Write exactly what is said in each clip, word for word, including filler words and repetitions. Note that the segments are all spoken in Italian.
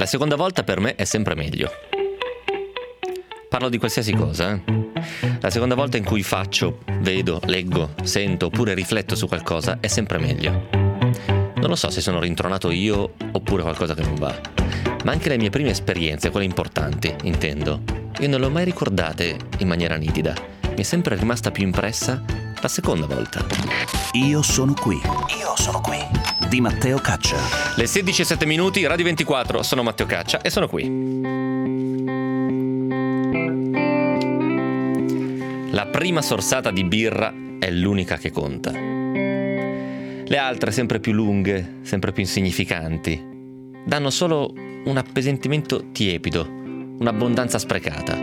La seconda volta per me è sempre meglio. Parlo di qualsiasi cosa, eh? La seconda volta in cui faccio, vedo, leggo, sento oppure rifletto su qualcosa è sempre meglio. Non lo so se sono rintronato io oppure qualcosa che non va, ma anche le mie prime esperienze, quelle importanti, intendo, io non le ho mai ricordate in maniera nitida. Mi è sempre rimasta più impressa la seconda volta. Io sono qui. Io sono qui. Di Matteo Caccia. Le sedici e sette minuti, Radio ventiquattro, sono Matteo Caccia e sono qui. La prima sorsata di birra è l'unica che conta. Le altre, sempre più lunghe, sempre più insignificanti, danno solo un appesantimento tiepido, un'abbondanza sprecata.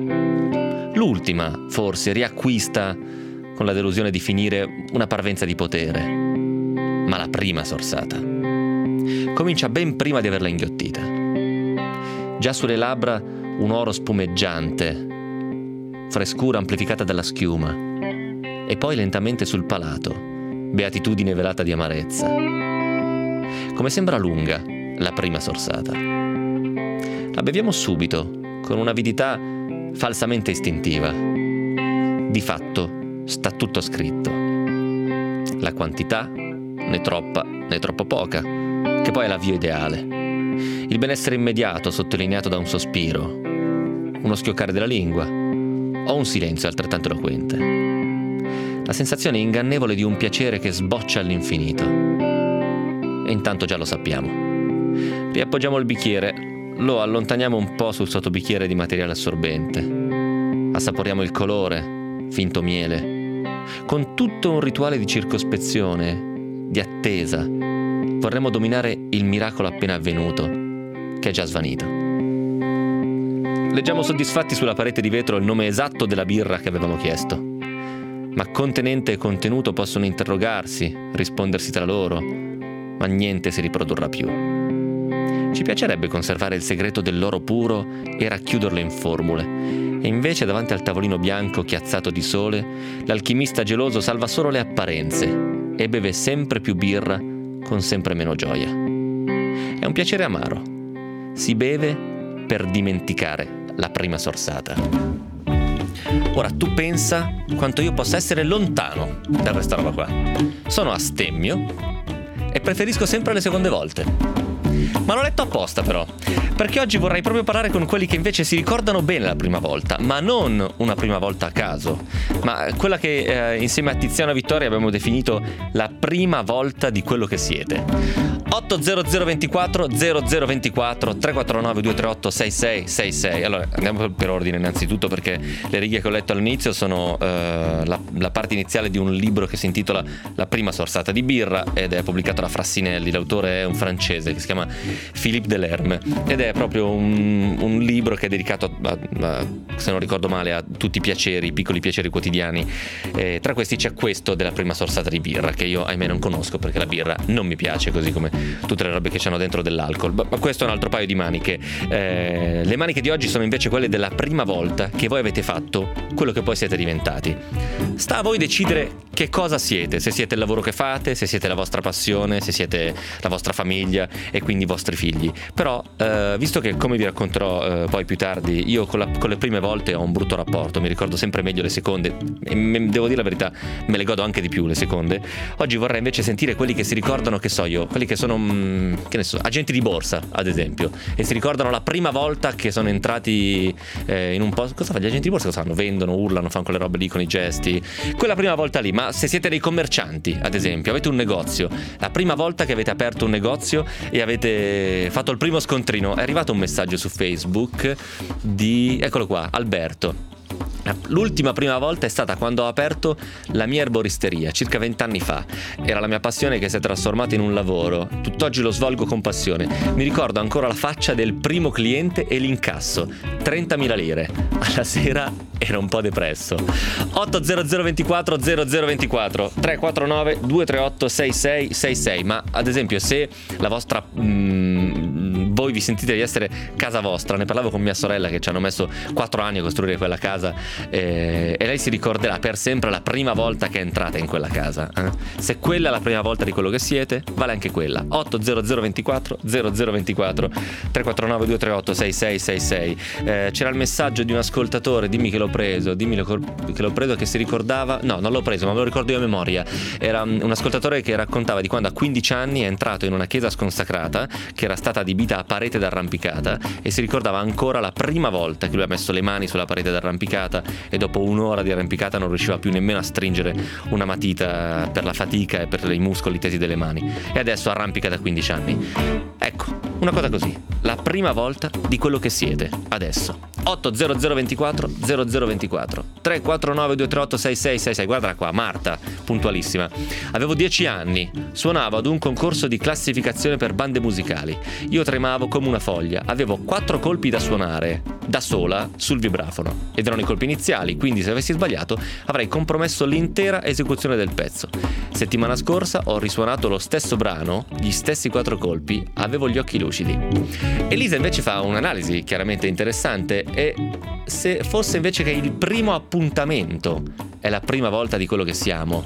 L'ultima, forse, riacquista con la delusione di finire una parvenza di potere. Ma la prima sorsata comincia ben prima di averla inghiottita. Già sulle labbra un oro spumeggiante, frescura amplificata dalla schiuma, e poi lentamente sul palato, beatitudine velata di amarezza. Come sembra lunga la prima sorsata. La beviamo subito, con un'avidità falsamente istintiva. Di fatto sta tutto scritto. La quantità, né troppa né troppo poca, che poi è l'avvio ideale. Il benessere immediato sottolineato da un sospiro, uno schioccare della lingua, o un silenzio altrettanto eloquente. La sensazione ingannevole di un piacere che sboccia all'infinito. E intanto già lo sappiamo. Riappoggiamo il bicchiere, lo allontaniamo un po' sul sottobicchiere di materiale assorbente. Assaporiamo il colore, finto miele. Con tutto un rituale di circospezione, di attesa, vorremmo dominare il miracolo appena avvenuto, che è già svanito. Leggiamo soddisfatti sulla parete di vetro il nome esatto della birra che avevamo chiesto. Ma contenente e contenuto possono interrogarsi, rispondersi tra loro, ma niente si riprodurrà più. Ci piacerebbe conservare il segreto dell'oro puro e racchiuderlo in formule, e invece davanti al tavolino bianco chiazzato di sole, l'alchimista geloso salva solo le apparenze e beve sempre più birra con sempre meno gioia. È un piacere amaro. Si beve per dimenticare la prima sorsata. Ora tu pensa quanto io possa essere lontano da questa roba qua. Sono astemmio e preferisco sempre le seconde volte. Ma l'ho letto apposta però, perché oggi vorrei proprio parlare con quelli che invece si ricordano bene la prima volta, ma non una prima volta a caso, ma quella che eh, insieme a Tiziano Vittoria abbiamo definito la prima volta di quello che siete. otto zero zero ventiquattro zero zero ventiquattro tre quattro nove due tre otto sei sei sei sei. Allora andiamo per ordine innanzitutto, perché le righe che ho letto all'inizio sono eh, la, la parte iniziale di un libro che si intitola La prima sorsata di birra ed è pubblicato da Frassinelli. L'autore è un francese che si chiama Philippe Delerme ed è proprio un, un libro che è dedicato a, a, se non ricordo male, a tutti i piaceri, i piccoli piaceri quotidiani. Eh, tra questi c'è questo della prima sorsata di birra, che io ahimè non conosco perché la birra non mi piace, così come tutte le robe che c'hanno dentro dell'alcol. Ma questo è un altro paio di maniche. Eh, le maniche di oggi sono invece quelle della prima volta che voi avete fatto quello che poi siete diventati. Sta a voi decidere che cosa siete, se siete il lavoro che fate, se siete la vostra passione, se siete la vostra famiglia e quindi i vostri figli. Però eh, visto che, come vi racconterò eh, poi più tardi, io con, la, con le prime volte ho un brutto rapporto, mi ricordo sempre meglio le seconde e me, devo dire la verità, me le godo anche di più le seconde. Oggi vorrei invece sentire quelli che si ricordano, che so io, quelli che sono mh, che ne so, agenti di borsa ad esempio, e si ricordano la prima volta che sono entrati eh, in un posto. Cosa fa? Gli agenti di borsa cosa fanno? Vendono, urlano, fanno quelle robe lì con i gesti, quella prima volta lì. Ma se siete dei commercianti ad esempio, avete un negozio, la prima volta che avete aperto un negozio e avete fatto il primo scontrino, è arrivato un messaggio su Facebook di, eccolo qua, Alberto. L'ultima prima volta è stata quando ho aperto la mia erboristeria, circa vent'anni fa. Era la mia passione che si è trasformata in un lavoro. Tutt'oggi lo svolgo con passione. Mi ricordo ancora la faccia del primo cliente e l'incasso. trentamila lire. Alla sera era un po' depresso. otto zero zero ventiquattro zero zero ventiquattro tre quattro nove due tre otto sei sei sei sei. Ma ad esempio, se la vostra mh, voi vi sentite di essere casa vostra. Ne parlavo con mia sorella, che ci hanno messo quattro anni a costruire quella casa, eh, e lei si ricorderà per sempre la prima volta che è entrata in quella casa, eh? Se quella è la prima volta di quello che siete, vale anche quella. Otto zero zero ventiquattro zero zero ventiquattro tre quattro nove due tre otto sei sei sei sei. eh, c'era il messaggio di un ascoltatore, dimmi che l'ho preso, dimmi che l'ho preso, che si ricordava, no non l'ho preso ma me lo ricordo io a memoria. Era un ascoltatore che raccontava di quando a quindici anni è entrato in una chiesa sconsacrata che era stata adibita a parete d'arrampicata, e si ricordava ancora la prima volta che lui ha messo le mani sulla parete d'arrampicata e dopo un'ora di arrampicata non riusciva più nemmeno a stringere una matita per la fatica e per i muscoli tesi delle mani, e adesso arrampica da quindici anni. Ecco, una cosa così, la prima volta di quello che siete adesso. Otto zero zero ventiquattro zero zero ventiquattro tre quattro nove due tre otto sei sei sei sei. Guarda qua, Marta, puntualissima. Avevo dieci anni, suonavo ad un concorso di classificazione per bande musicali. Io tremavo come una foglia, avevo quattro colpi da suonare da sola sul vibrafono ed erano i colpi iniziali, quindi se avessi sbagliato avrei compromesso l'intera esecuzione del pezzo. Settimana scorsa ho risuonato lo stesso brano, gli stessi quattro colpi, avevo gli occhi lucidi. Elisa invece fa un'analisi chiaramente interessante, e se fosse invece che il primo appuntamento è la prima volta di quello che siamo.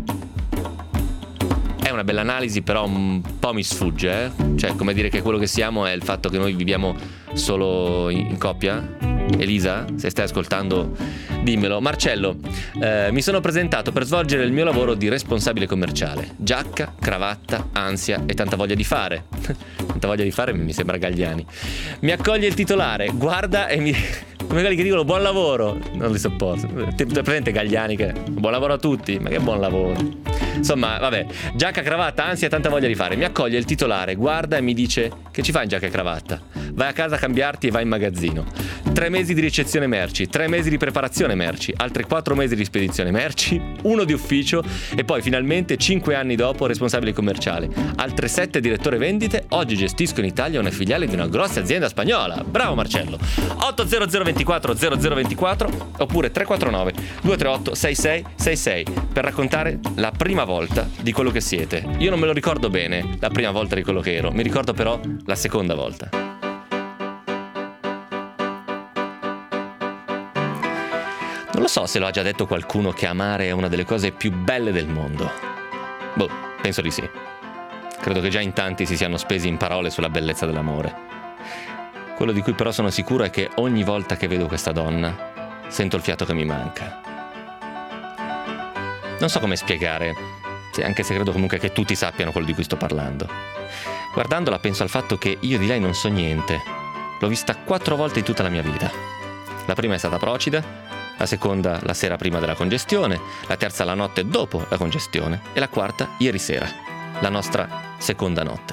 È una bella analisi, però un po' mi sfugge, eh? Cioè, come dire che quello che siamo è il fatto che noi viviamo solo in, in coppia? Elisa, se stai ascoltando, dimmelo. Marcello, eh, mi sono presentato per svolgere il mio lavoro di responsabile commerciale. Giacca, cravatta, ansia e tanta voglia di fare. Tanta voglia di fare mi sembra Galliani. Mi accoglie il titolare, guarda e mi... come quelli che dicono buon lavoro. Non li sopporto. Ti presente Galliani che buon lavoro a tutti, ma che buon lavoro. Insomma, vabbè, giacca, cravatta, ansia e tanta voglia di fare. Mi accoglie il titolare, guarda e mi dice: che ci fai in giacca e cravatta? Vai a casa a cambiarti e vai in magazzino. Tre mesi di ricezione merci, tre mesi di preparazione merci, altri quattro mesi di spedizione merci, uno di ufficio e poi finalmente cinque anni dopo responsabile commerciale. Altre sette direttore vendite, oggi gestisco in Italia una filiale di una grossa azienda spagnola. Bravo Marcello. otto zero zero ventiquattro zero zero ventiquattro oppure tre quattro nove due tre otto sei sei sei sei per raccontare la prima volta di quello che siete. Io non me lo ricordo bene la prima volta di quello che ero, mi ricordo però la seconda volta. Non lo so se lo ha già detto qualcuno che amare è una delle cose più belle del mondo. Boh, penso di sì. Credo che già in tanti si siano spesi in parole sulla bellezza dell'amore. Quello di cui però sono sicuro è che ogni volta che vedo questa donna sento il fiato che mi manca. Non so come spiegare, anche se credo comunque che tutti sappiano quello di cui sto parlando. Guardandola penso al fatto che io di lei non so niente. L'ho vista quattro volte in tutta la mia vita. La prima è stata Procida, la seconda la sera prima della congestione, la terza la notte dopo la congestione e la quarta ieri sera, la nostra seconda notte.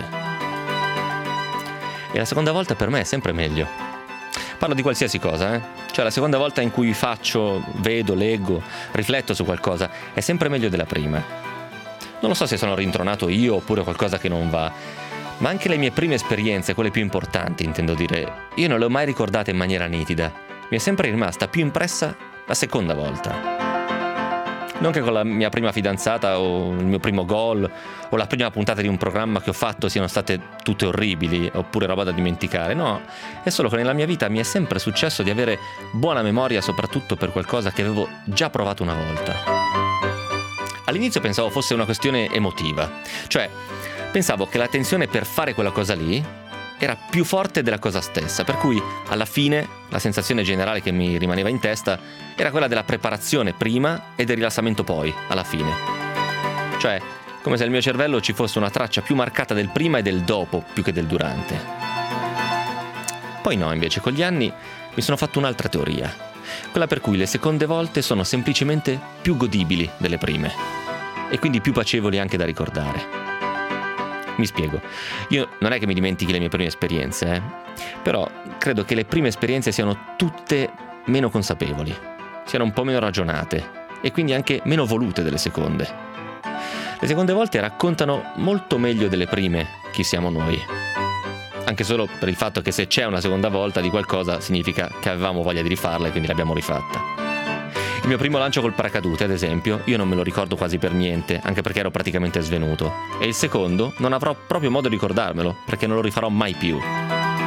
E la seconda volta per me è sempre meglio. Parlo di qualsiasi cosa, eh? Cioè la seconda volta in cui faccio, vedo, leggo, rifletto su qualcosa è sempre meglio della prima. Non lo so se sono rintronato io oppure qualcosa che non va, ma anche le mie prime esperienze, quelle più importanti intendo dire, io non le ho mai ricordate in maniera nitida. Mi è sempre rimasta più impressa la seconda volta. Non che con la mia prima fidanzata o il mio primo gol o la prima puntata di un programma che ho fatto siano state tutte orribili oppure roba da dimenticare, no, è solo che nella mia vita mi è sempre successo di avere buona memoria soprattutto per qualcosa che avevo già provato una volta. All'inizio pensavo fosse una questione emotiva, cioè pensavo che la tensione per fare quella cosa lì era più forte della cosa stessa, per cui alla fine la sensazione generale che mi rimaneva in testa era quella della preparazione prima e del rilassamento poi, alla fine. Cioè, come se nel mio cervello ci fosse una traccia più marcata del prima e del dopo, più che del durante. Poi no, invece, con gli anni mi sono fatto un'altra teoria, quella per cui le seconde volte sono semplicemente più godibili delle prime, e quindi più piacevoli anche da ricordare. Mi spiego, io non è che mi dimentichi le mie prime esperienze, eh? Però credo che le prime esperienze siano tutte meno consapevoli, siano un po' meno ragionate e quindi anche meno volute delle seconde. Le seconde volte raccontano molto meglio delle prime chi siamo noi, anche solo per il fatto che se c'è una seconda volta di qualcosa significa che avevamo voglia di rifarla e quindi l'abbiamo rifatta. Il mio primo lancio col paracadute, ad esempio, io non me lo ricordo quasi per niente, anche perché ero praticamente svenuto. E il secondo non avrò proprio modo di ricordarmelo, perché non lo rifarò mai più.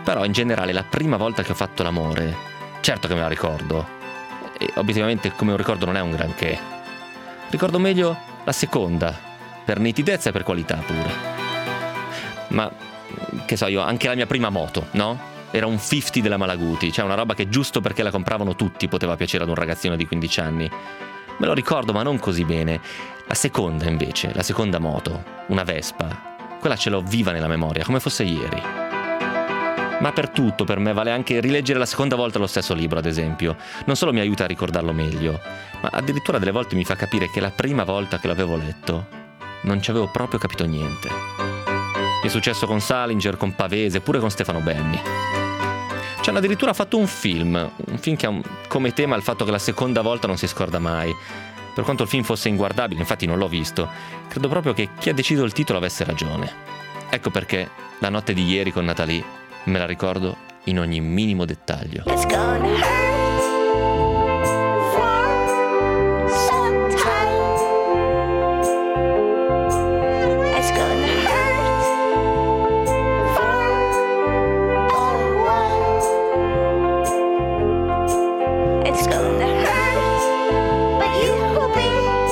Però in generale la prima volta che ho fatto l'amore, certo che me la ricordo, e obiettivamente come un ricordo non è un granché. Ricordo meglio la seconda, per nitidezza e per qualità pure. Ma, che so io, anche la mia prima moto, no? Era un cinquanta della Malaguti, cioè una roba che giusto perché la compravano tutti poteva piacere ad un ragazzino di quindici anni. Me lo ricordo, ma non così bene. La seconda invece, la seconda moto, una Vespa, quella ce l'ho viva nella memoria, come fosse ieri. Ma per tutto, per me, vale anche rileggere la seconda volta lo stesso libro, ad esempio. Non solo mi aiuta a ricordarlo meglio, ma addirittura delle volte mi fa capire che la prima volta che l'avevo letto non ci avevo proprio capito niente. Mi è successo con Salinger, con Pavese, pure con Stefano Benni. Ci hanno addirittura fatto un film, un film che ha come tema il fatto che la seconda volta non si scorda mai. Per quanto il film fosse inguardabile, infatti non l'ho visto, credo proprio che chi ha deciso il titolo avesse ragione. Ecco perché la notte di ieri con Natalie me la ricordo in ogni minimo dettaglio. It's gonna hurt for some time. It's gonna hurt for a while. It's gonna hurt, but you will be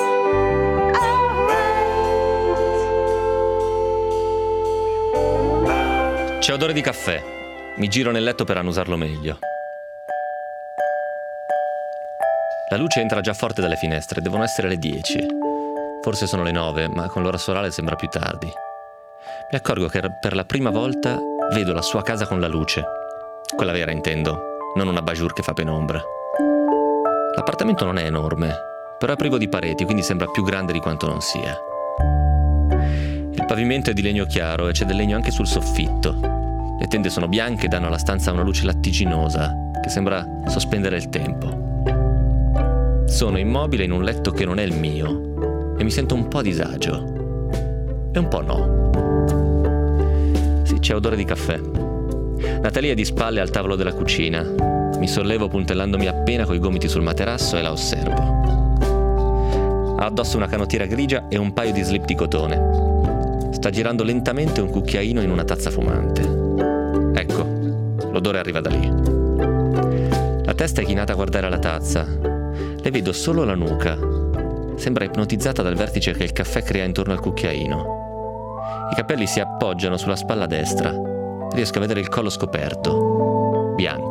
alright. C'è odore di caffè. Mi giro nel letto per annusarlo meglio. La luce entra già forte dalle finestre, devono essere le dieci. Forse sono le nove, ma con l'ora solare sembra più tardi. Mi accorgo che per la prima volta vedo la sua casa con la luce. Quella vera, intendo, non una bajour che fa penombra. L'appartamento non è enorme, però è privo di pareti, quindi sembra più grande di quanto non sia. Il pavimento è di legno chiaro e c'è del legno anche sul soffitto. Le tende sono bianche e danno alla stanza una luce lattiginosa che sembra sospendere il tempo. Sono immobile in un letto che non è il mio e mi sento un po' a disagio. E un po' no. Sì, c'è odore di caffè. Natalie è di spalle al tavolo della cucina. Mi sollevo puntellandomi appena coi gomiti sul materasso e la osservo. Ha addosso una canottiera grigia e un paio di slip di cotone. Sta girando lentamente un cucchiaino in una tazza fumante. Ecco, l'odore arriva da lì. La testa è chinata a guardare la tazza. Le vedo solo la nuca. Sembra ipnotizzata dal vertice che il caffè crea intorno al cucchiaino. I capelli si appoggiano sulla spalla destra. Riesco a vedere il collo scoperto,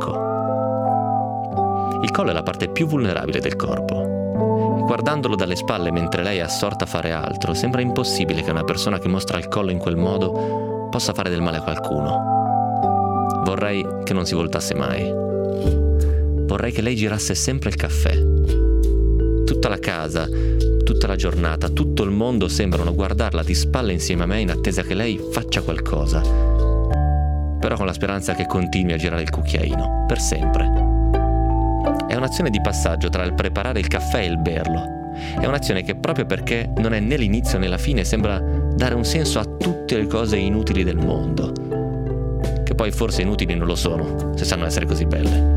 bianco. Il collo è la parte più vulnerabile del corpo. E guardandolo dalle spalle mentre lei è assorta a fare altro, sembra impossibile che una persona che mostra il collo in quel modo possa fare del male a qualcuno. Vorrei che non si voltasse mai. Vorrei che lei girasse sempre il caffè. Tutta la casa, tutta la giornata, tutto il mondo sembrano guardarla di spalle insieme a me in attesa che lei faccia qualcosa. Però con la speranza che continui a girare il cucchiaino, per sempre. È un'azione di passaggio tra il preparare il caffè e il berlo. È un'azione che proprio perché non è né l'inizio né la fine sembra dare un senso a tutte le cose inutili del mondo. Che poi forse inutili non lo sono, se sanno essere così belle.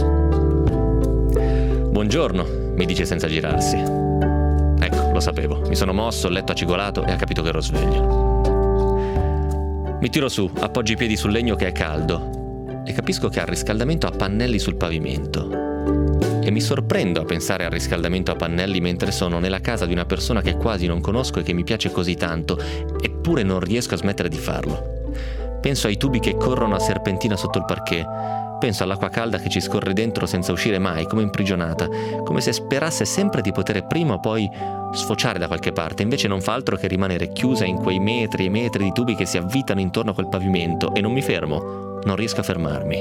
Buongiorno, mi dice senza girarsi. Ecco, lo sapevo. Mi sono mosso, il letto ha cigolato e ha capito che ero sveglio. Mi tiro su, appoggio i piedi sul legno che è caldo e capisco che ha il riscaldamento a pannelli sul pavimento. E mi sorprendo a pensare al riscaldamento a pannelli mentre sono nella casa di una persona che quasi non conosco e che mi piace così tanto, eppure non riesco a smettere di farlo. Penso ai tubi che corrono a serpentina sotto il parquet. Penso all'acqua calda che ci scorre dentro senza uscire mai, come imprigionata, come se sperasse sempre di poter prima o poi sfociare da qualche parte, invece non fa altro che rimanere chiusa in quei metri e metri di tubi che si avvitano intorno a quel pavimento e non mi fermo, non riesco a fermarmi.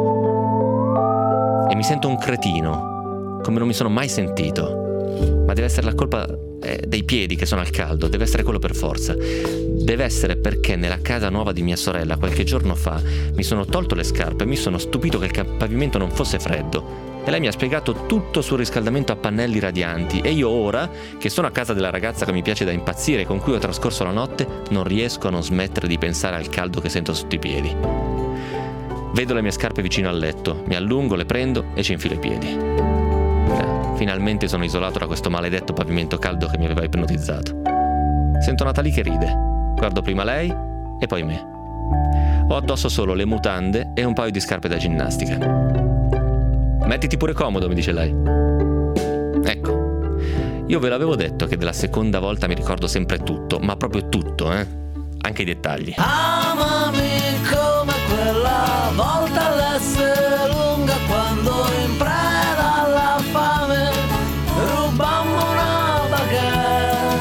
E mi sento un cretino, come non mi sono mai sentito. Ma deve essere la colpa eh, dei piedi che sono al caldo, deve essere quello per forza. Deve essere perché nella casa nuova di mia sorella qualche giorno fa mi sono tolto le scarpe e mi sono stupito che il pavimento non fosse freddo. E lei mi ha spiegato tutto sul riscaldamento a pannelli radianti e io ora, che sono a casa della ragazza che mi piace da impazzire e con cui ho trascorso la notte, non riesco a non smettere di pensare al caldo che sento sotto i piedi. Vedo le mie scarpe vicino al letto, mi allungo, le prendo e ci infilo i piedi. Finalmente sono isolato da questo maledetto pavimento caldo che mi aveva ipnotizzato. Sento Natalie che ride. Guardo prima lei e poi me. Ho addosso solo le mutande e un paio di scarpe da ginnastica. Mettiti pure comodo, mi dice lei. Ecco, io ve l'avevo detto che della seconda volta mi ricordo sempre tutto, ma proprio tutto, eh? Anche i dettagli. Amami come quella volta l'essere lunga quando in preda alla fame rubammo una baguette.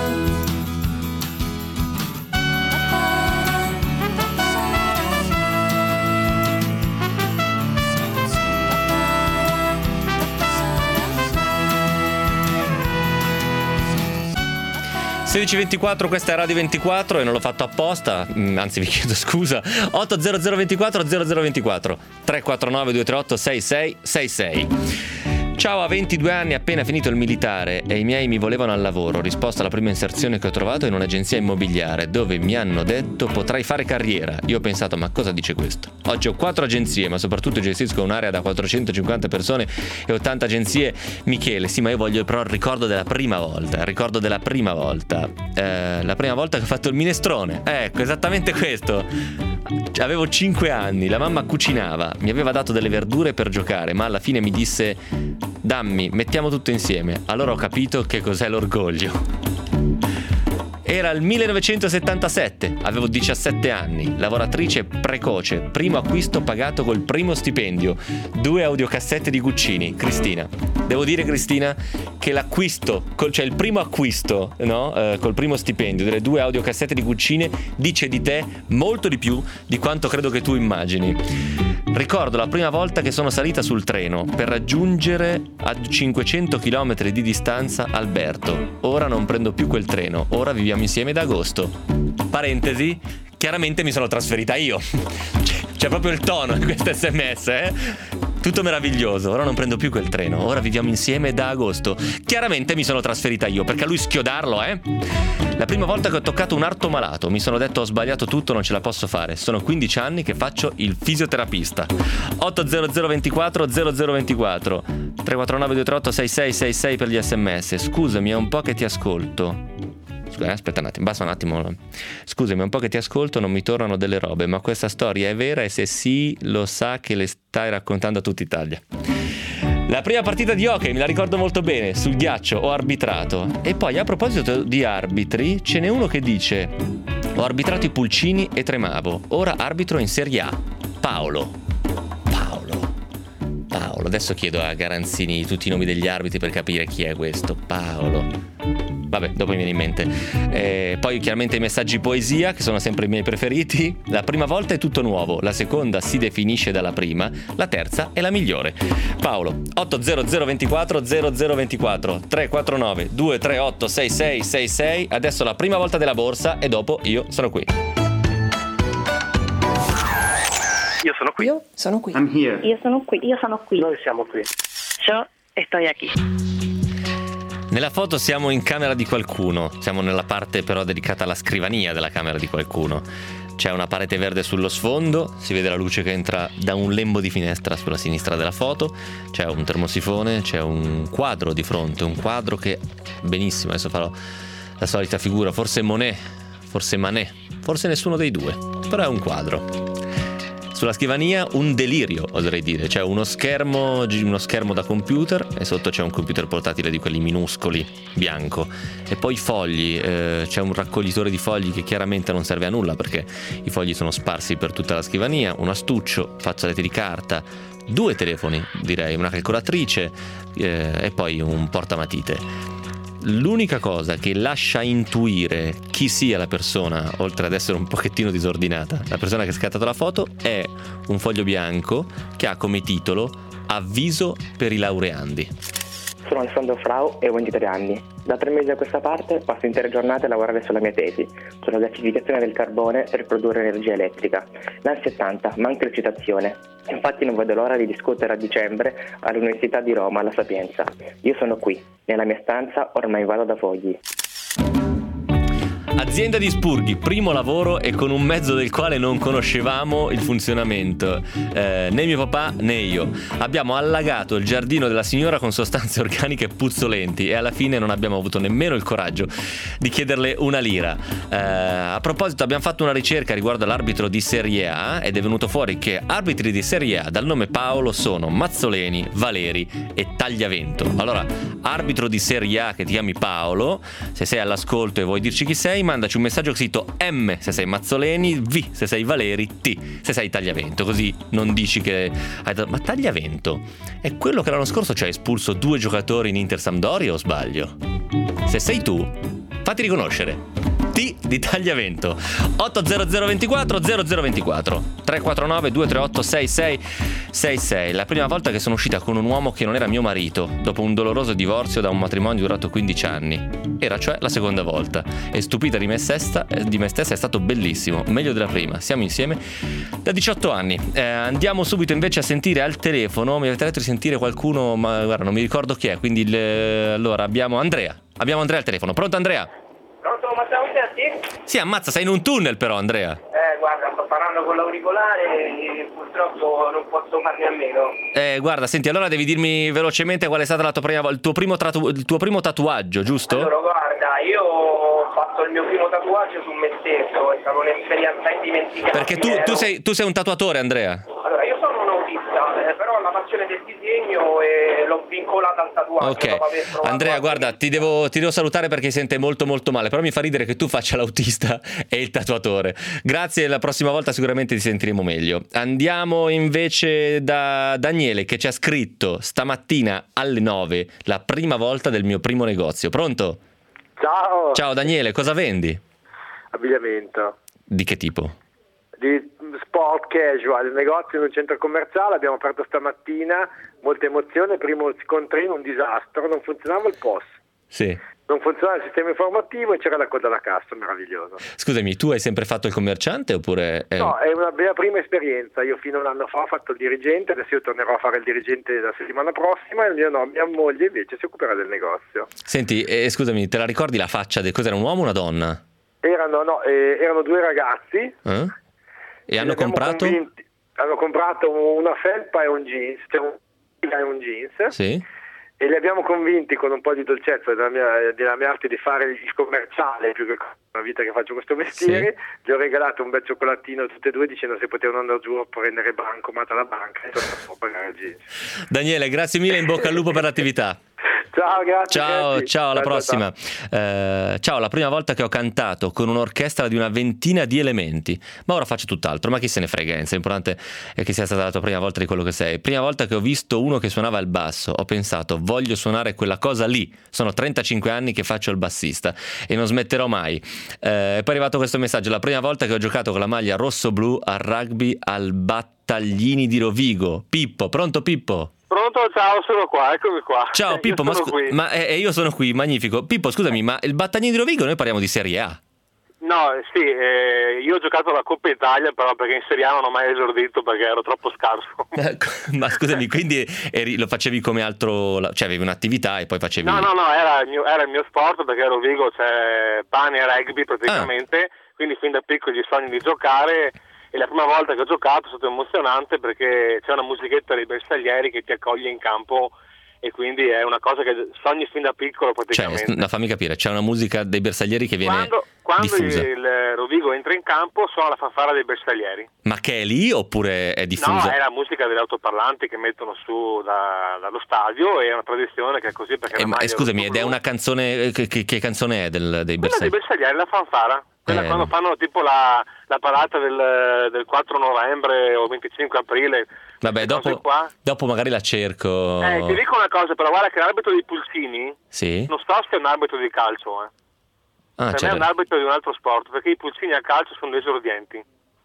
sedici e ventiquattro, questa è Radio ventiquattro e non l'ho fatto apposta, anzi vi chiedo scusa. Otto zero zero ventiquattro zero zero ventiquattro tre quattro nove due tre otto sei sei sei sei. Ciao, a ventidue anni, appena finito il militare e i miei mi volevano al lavoro. Ho risposto alla prima inserzione che ho trovato in un'agenzia immobiliare dove mi hanno detto potrai fare carriera. Io ho pensato, ma cosa dice questo? Oggi ho quattro agenzie, ma soprattutto gestisco un'area da quattrocentocinquanta persone e ottanta agenzie. Michele, sì, ma io voglio però il ricordo della prima volta. Il ricordo della prima volta. Eh, la prima volta che ho fatto il minestrone. Ecco, esattamente questo. Avevo cinque anni, la mamma cucinava, mi aveva dato delle verdure per giocare, ma alla fine mi disse dammi, mettiamo tutto insieme. Allora ho capito che cos'è l'orgoglio. Era il millenovecentosettantasette, avevo diciassette anni, lavoratrice precoce, primo acquisto pagato col primo stipendio, due audiocassette di Guccini. Cristina, devo dire Cristina che l'acquisto, cioè il primo acquisto, no, eh, col primo stipendio delle due audiocassette di Guccini dice di te molto di più di quanto credo che tu immagini. Ricordo la prima volta che sono salita sul treno per raggiungere a cinquecento chilometri di distanza Alberto. Ora non prendo più quel treno, ora viviamo insieme da agosto. Parentesi, chiaramente mi sono trasferita io. C'è proprio il tono in questo sms, eh? Tutto meraviglioso, ora non prendo più quel treno, ora viviamo insieme da agosto. Chiaramente mi sono trasferita io, perché a lui schiodarlo, eh? La prima volta che ho toccato un arto malato, mi sono detto ho sbagliato tutto, non ce la posso fare. Sono quindici anni che faccio il fisioterapista. Otto zero zero ventiquattro zero zero ventiquattro tre quattro nove due tre otto sei sei sei sei per gli sms. Scusami, è un po' che ti ascolto. Scusa, aspetta un attimo, basta un attimo. Scusami, è un po' che ti ascolto, non mi tornano delle robe, ma questa storia è vera e se sì, lo sa che le stai raccontando a tutta Italia. La prima partita di hockey me la ricordo molto bene, sul ghiaccio ho arbitrato. E poi a proposito di arbitri, ce n'è uno che dice ho arbitrato i pulcini e tremavo, ora arbitro in Serie A. Paolo. Paolo. Paolo. Adesso chiedo a Garanzini tutti i nomi degli arbitri per capire chi è questo. Paolo. Vabbè, dopo mi viene in mente. Eh, poi chiaramente i messaggi poesia, che sono sempre i miei preferiti. La prima volta è tutto nuovo, la seconda si definisce dalla prima, la terza è la migliore. Paolo, otto zero zero ventiquattro zero zero ventiquattro tre quattro nove due tre otto sei sei sei sei. Adesso la prima volta della borsa e dopo io sono qui. Io sono qui. Io sono qui. I'm here. Io sono qui. Io sono qui. Noi siamo qui. Yo estoy aquí. Nella foto siamo in camera di qualcuno, siamo nella parte però dedicata alla scrivania della camera di qualcuno. C'è una parete verde sullo sfondo, si vede la luce che entra da un lembo di finestra sulla sinistra della foto, c'è un termosifone, c'è un quadro di fronte, un quadro che, benissimo, adesso farò la solita figura, forse Monet, forse Manet, forse nessuno dei due, però è un quadro. Sulla scrivania un delirio, oserei dire, c'è uno schermo, uno schermo da computer e sotto c'è un computer portatile di quelli minuscoli, bianco, e poi fogli, eh, c'è un raccoglitore di fogli che chiaramente non serve a nulla perché i fogli sono sparsi per tutta la scrivania, un astuccio, fazzoletti di carta, due telefoni direi, una calcolatrice eh, e poi un portamatite. L'unica cosa che lascia intuire chi sia la persona, oltre ad essere un pochettino disordinata, la persona che ha scattato la foto, è un foglio bianco che ha come titolo Avviso per i laureandi. Sono Alessandro Frau e ho ventitré anni. Da tre mesi a questa parte passo intere giornate a lavorare sulla mia tesi, sulla gasificazione del carbone per produrre energia elettrica. L'ansia è tanta, manca l'eccitazione. Infatti non vedo l'ora di discutere a dicembre all'Università di Roma, alla Sapienza. Io sono qui, nella mia stanza, ormai vado da fogli. Azienda di spurghi, primo lavoro e con un mezzo del quale non conoscevamo il funzionamento, eh, né mio papà né io. Abbiamo allagato il giardino della signora con sostanze organiche puzzolenti e alla fine non abbiamo avuto nemmeno il coraggio di chiederle una lira. Eh, a proposito, abbiamo fatto una ricerca riguardo all'arbitro di Serie A ed è venuto fuori che arbitri di Serie A dal nome Paolo sono Mazzoleni, Valeri e Tagliavento. Allora, arbitro di Serie A che ti chiami Paolo, se sei all'ascolto e vuoi dirci chi sei, mandaci un messaggio scritto M se sei Mazzoleni, V se sei Valeri, T se sei Tagliavento, così non dici che hai dato... Ma Tagliavento è quello che l'anno scorso ci ha espulso due giocatori in Inter Sampdoria o sbaglio? Se sei tu, fatti riconoscere. T di Tagliavento. Otto zero zero ventiquattro zero zero ventiquattro tre quattro nove due tre otto sei sei sei sei. La prima volta che sono uscita con un uomo che non era mio marito, dopo un doloroso divorzio da un matrimonio durato quindici anni. Era cioè la seconda volta. E stupita di me stessa, di me stessa è stato bellissimo, meglio della prima. Siamo insieme da diciotto anni. Eh, andiamo subito invece a sentire al telefono. Mi avete detto di sentire qualcuno, ma guarda, non mi ricordo chi è. Quindi le... allora abbiamo Andrea. Abbiamo Andrea al telefono. Pronto Andrea? Pronto, ma siamo senti? Sì, ammazza, sei in un tunnel però, Andrea. Eh, guarda, sto parlando con l'auricolare e purtroppo non posso farne a meno. Eh, guarda, senti, allora devi dirmi velocemente qual è stata la tua prima, il tuo primo, tatu- il tuo primo tatuaggio, giusto? Allora, guarda, io ho fatto il mio primo tatuaggio su me stesso, è stata un'esperienza indimenticabile. Perché tu, tu, sei, tu sei un tatuatore, Andrea? Allora, io sono un autista, eh, però ho la passione del disegno e l'ho vincolata al tatuaggio. Ok, Andrea, guarda, ti devo, ti devo salutare perché sente molto molto male, però mi fa ridere che tu faccia l'autista e il tatuatore. Grazie, la prossima volta sicuramente ti sentiremo meglio. Andiamo invece da Daniele che ci ha scritto stamattina alle nove, la prima volta del mio primo negozio. Pronto? Ciao. Ciao Daniele, cosa vendi? Abbigliamento. Di che tipo? Di sport casual, il negozio in un centro commerciale, abbiamo aperto stamattina, molta emozione, primo scontrino, un disastro, non funzionava il P O S. Sì. Non funzionava il sistema informativo e c'era la coda alla cassa, meraviglioso. Scusami, tu hai sempre fatto il commerciante oppure... È... No, è una mia prima esperienza, io fino a un anno fa ho fatto il dirigente, adesso io tornerò a fare il dirigente la settimana prossima e il mio no, mia moglie invece si occuperà del negozio. Senti, eh, scusami, te la ricordi la faccia? Di cos'era, un uomo o una donna? Erano, no, eh, erano due ragazzi. Eh? E hanno comprato? Convinti, hanno comprato una felpa e un jeans, cioè un e un jeans. Sì. E li abbiamo convinti con un po' di dolcezza della mia, della mia arte di fare il commerciale più che una vita che faccio questo mestiere. Sì. Gli ho regalato un bel cioccolatino tutte e due dicendo se potevano andare giù a prendere bancomat alla banca e tornare a pagare il jeans. Daniele, grazie mille, in bocca al lupo per l'attività. Ciao, grazie. Ciao, grazie. ciao, alla ciao, prossima. Ciao. Eh, ciao, la prima volta che ho cantato con un'orchestra di una ventina di elementi, ma ora faccio tutt'altro, ma chi se ne frega, l'importante è che sia stata la tua prima volta di quello che sei. Prima volta che ho visto uno che suonava il basso, ho pensato, voglio suonare quella cosa lì. Sono trentacinque anni che faccio il bassista e non smetterò mai. Eh, è poi arrivato questo messaggio, la prima volta che ho giocato con la maglia rosso-blu al rugby al Battaglini di Rovigo. Pippo, pronto Pippo? Pronto, ciao, sono qua, eccomi qua. Ciao Pippo, ma, scu- ma eh, io sono qui, magnifico. Pippo, scusami, ma il Battaglini di Rovigo, noi parliamo di Serie A. No, sì, eh, io ho giocato la Coppa Italia, però perché in Serie A non ho mai esordito perché ero troppo scarso. Ma scusami, quindi eri, lo facevi come altro, cioè avevi un'attività e poi facevi... No, no, no, era il mio, era il mio sport perché a Rovigo c'è pane e rugby praticamente, ah. Quindi fin da piccoli gli sogni di giocare. E la prima volta che ho giocato è stato emozionante perché c'è una musichetta dei bersaglieri che ti accoglie in campo e quindi è una cosa che sogni fin da piccolo praticamente. Cioè, no, fammi capire, c'è una musica dei bersaglieri che viene quando, quando diffusa. il Rovigo entra in campo suona la fanfara dei bersaglieri. Ma che è lì oppure è diffusa? No, è la musica degli autoparlanti che mettono su da, dallo stadio e è una tradizione che è così perché... Eh, ma, scusami, ed è una canzone, che, che, che canzone è del, dei bersaglieri? Quella dei bersaglieri, la fanfara. Quella eh. quando fanno tipo la, la parata del, del quattro novembre o venticinque aprile. Vabbè, dopo, dopo magari la cerco. Eh, ti dico una cosa, però guarda che l'arbitro dei pulcini, sì? Non so se è un arbitro di calcio, eh. Ah, per certo. me è un arbitro di un altro sport, perché i pulcini a calcio sono esordienti.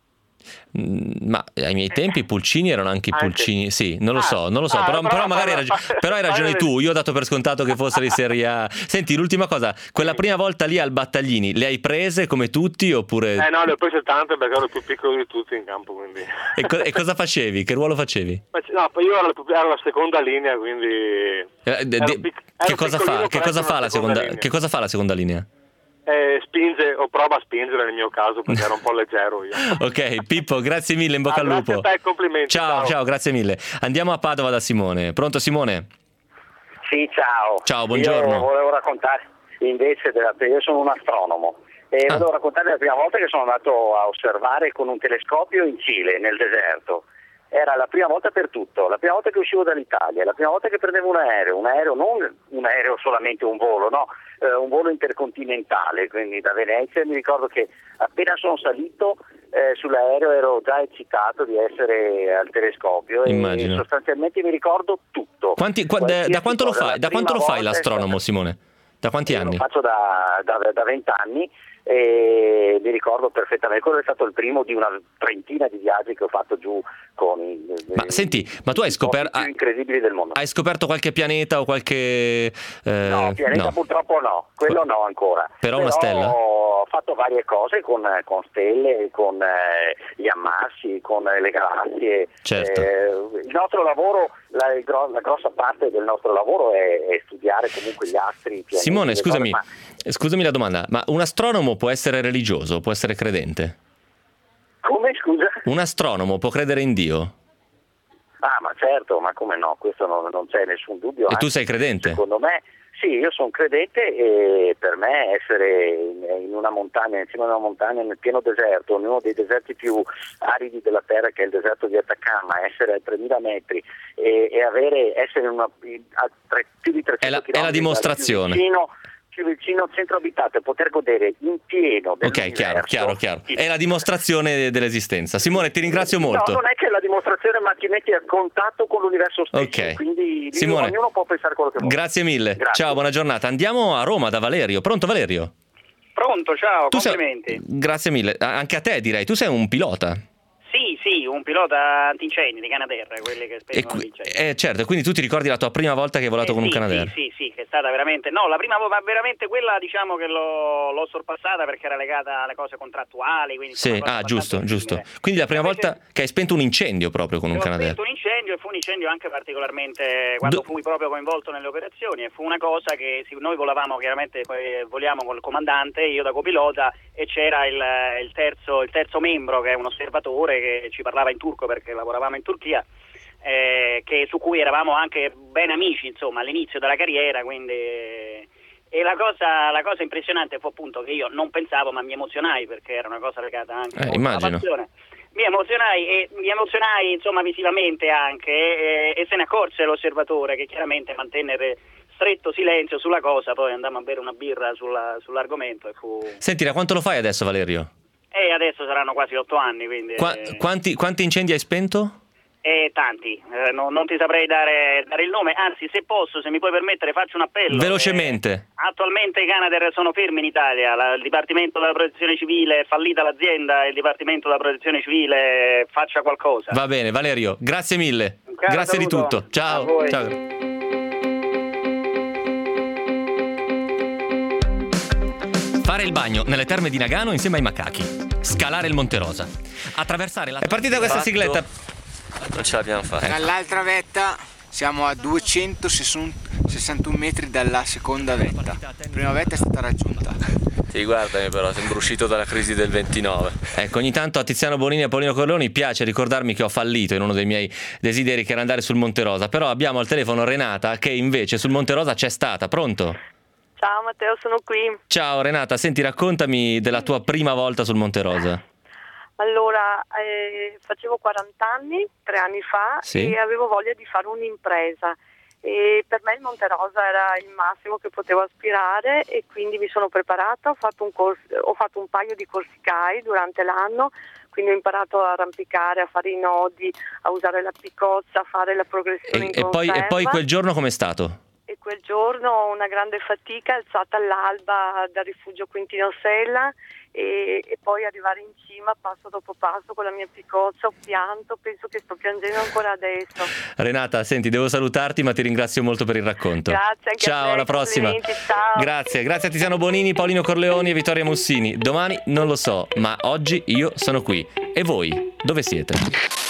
Ma ai miei tempi i pulcini erano anche i pulcini, anche. Sì, non lo ah, so, non lo so, ah, però, però, però magari hai ragione, però hai ragione tu, io ho dato per scontato che fosse di Serie A. Senti, l'ultima cosa, quella prima volta lì al Battaglini, le hai prese come tutti oppure... Eh no, le ho prese tante perché ero più piccolo di tutti in campo, quindi... E, co- e cosa facevi? Che ruolo facevi? No, io ero, ero la seconda linea, quindi... Eh, de- de- pic- che, cosa fa? Che cosa fa la seconda, linea. Che cosa fa la seconda linea? È eh, spinge o prova a spingere nel mio caso, perché era un po' leggero io. Ok, Pippo, grazie mille, in bocca ah, al lupo. Grazie a te, complimenti. Ciao, ciao, ciao, grazie mille. Andiamo a Padova da Simone. Pronto Simone? Sì, ciao. Ciao, buongiorno. Io volevo raccontare invece, della, io sono un astronomo e ah. volevo raccontare la prima volta che sono andato a osservare con un telescopio in Cile, nel deserto. Era la prima volta per tutto, la prima volta che uscivo dall'Italia, la prima volta che prendevo un aereo, un aereo non un aereo solamente un volo, no, eh, un volo intercontinentale, quindi da Venezia. Mi ricordo che appena sono salito eh, sull'aereo ero già eccitato di essere al telescopio. Immagino. E sostanzialmente mi ricordo tutto. Quanti, qua, da, da quanto lo fai, da quanto lo fai l'astronomo, Simone? Da quanti anni? Lo faccio da vent'anni e mi ricordo perfettamente. Quello è stato il primo di una trentina di viaggi che ho fatto giù con ma i, senti, ma tu hai scoperto più incredibili del mondo. Hai scoperto qualche pianeta o qualche eh, no, pianeta no. Purtroppo no, quello no ancora. Però, Però una stella? Ho fatto varie cose con, con stelle, con eh, gli ammassi, con eh, le galassie. Certo. Eh, il nostro lavoro, la, la grossa parte del nostro lavoro è, è studiare comunque gli astri. I pianeti, Simone, scusami, cose, ma... scusami la domanda, ma un astronomo può essere religioso, può essere credente? Come, scusa? Un astronomo può credere in Dio? Ah, ma certo, ma come no, questo non, non c'è nessun dubbio. E tu sei credente? Secondo me, sì, io sono credente e per me essere in, in una montagna, in cima a una montagna nel pieno deserto, in uno dei deserti più aridi della Terra, che è il deserto di Atacama, essere a tremila metri e, e avere, essere una, a tre, più di trecento è la, chilometri è la dimostrazione. Più vicino, più vicino al centro abitato e poter godere in pieno dell'universo. Ok, chiaro, chiaro, chiaro. È la dimostrazione dell'esistenza. Simone, ti ringrazio molto. No, non è che è la dimostrazione, ma ti metti a contatto con l'universo stesso. Ok. Quindi Simone, ognuno può pensare quello che vuole. Grazie mille. Grazie. Ciao, buona giornata. Andiamo a Roma da Valerio. Pronto Valerio? Pronto, ciao, tu complimenti. Sei... Grazie mille. Anche a te direi, tu sei un pilota. Sì, sì, un pilota antincendi di Canadair, quelli che spengono qui, gli incendi. Eh, certo, quindi tu ti ricordi la tua prima volta che hai volato eh, con sì, un Canadair? Sì, sì, sì, che è stata veramente, no, la prima volta, veramente quella diciamo che l'ho, l'ho sorpassata perché era legata alle cose contrattuali. Quindi sì, ah, giusto, giusto. Quindi la prima Invece, volta che hai spento un incendio proprio con un Canadair? Ho spento un incendio e fu un incendio anche particolarmente quando Do... fui proprio coinvolto nelle operazioni e fu una cosa che noi volavamo, chiaramente voliamo col comandante, io da copilota e c'era il, il, terzo, il terzo membro che è un osservatore che ci parlava in turco perché lavoravamo in Turchia, eh, che, su cui eravamo anche ben amici insomma all'inizio della carriera, quindi e la cosa, la cosa impressionante fu appunto che io non pensavo ma mi emozionai perché era una cosa legata anche eh, alla passione. Mi emozionai e mi emozionai insomma visivamente anche e, e se ne accorse l'osservatore che chiaramente mantenne stretto silenzio sulla cosa, poi andammo a bere una birra sulla, sull'argomento e fu... Senti, da quanto lo fai adesso Valerio? E eh, adesso saranno quasi otto anni, quindi... Qua, eh... quanti, quanti incendi hai spento? Eh, tanti, eh, no, non ti saprei dare, dare il nome, anzi se posso, se mi puoi permettere faccio un appello. Velocemente. Eh, attualmente i Canadair sono fermi in Italia, la, il Dipartimento della Protezione Civile è fallita l'azienda, il Dipartimento della Protezione Civile faccia qualcosa. Va bene Valerio, grazie mille, grazie di tutto, ciao. Ciao. Fare il bagno nelle terme di Nagano insieme ai macachi, scalare il Monte Rosa, attraversare la... È partita questa Fatto. sigletta. Non ce l'abbiamo fatta. Dall'altra vetta siamo a duecentosessantuno metri dalla seconda vetta. La prima vetta è stata raggiunta. Sì, guardami però, sembro uscito dalla crisi del ventinove. Ecco, ogni tanto a Tiziano Bonini e a Paolino Corleoni piace ricordarmi che ho fallito in uno dei miei desideri che era andare sul Monte Rosa. Però abbiamo al telefono Renata che invece sul Monte Rosa c'è stata. Pronto? Ciao Matteo, sono qui. Ciao Renata, senti, raccontami della tua prima volta sul Monte Rosa. Allora, eh, facevo quaranta anni, tre anni fa, sì. E avevo voglia di fare un'impresa. E per me il Monte Rosa era il massimo che potevo aspirare e quindi mi sono preparata, ho fatto un, corso, ho fatto un paio di corsi C A I durante l'anno, quindi ho imparato a arrampicare, a fare i nodi, a usare la piccozza, a fare la progressione e, in e poi E poi quel giorno com'è stato? E quel giorno una grande fatica, alzata all'alba dal rifugio Quintino Sella e, e poi arrivare in cima passo dopo passo con la mia piccozza, ho pianto, penso che sto piangendo ancora adesso. Renata, senti, devo salutarti ma ti ringrazio molto per il racconto. Grazie, anche ciao, a te, alla prossima. Ciao. Grazie, grazie a Tiziano Bonini, Paolino Corleoni e Vittoria Mussini. Domani non lo so, ma oggi io sono qui. E voi, dove siete?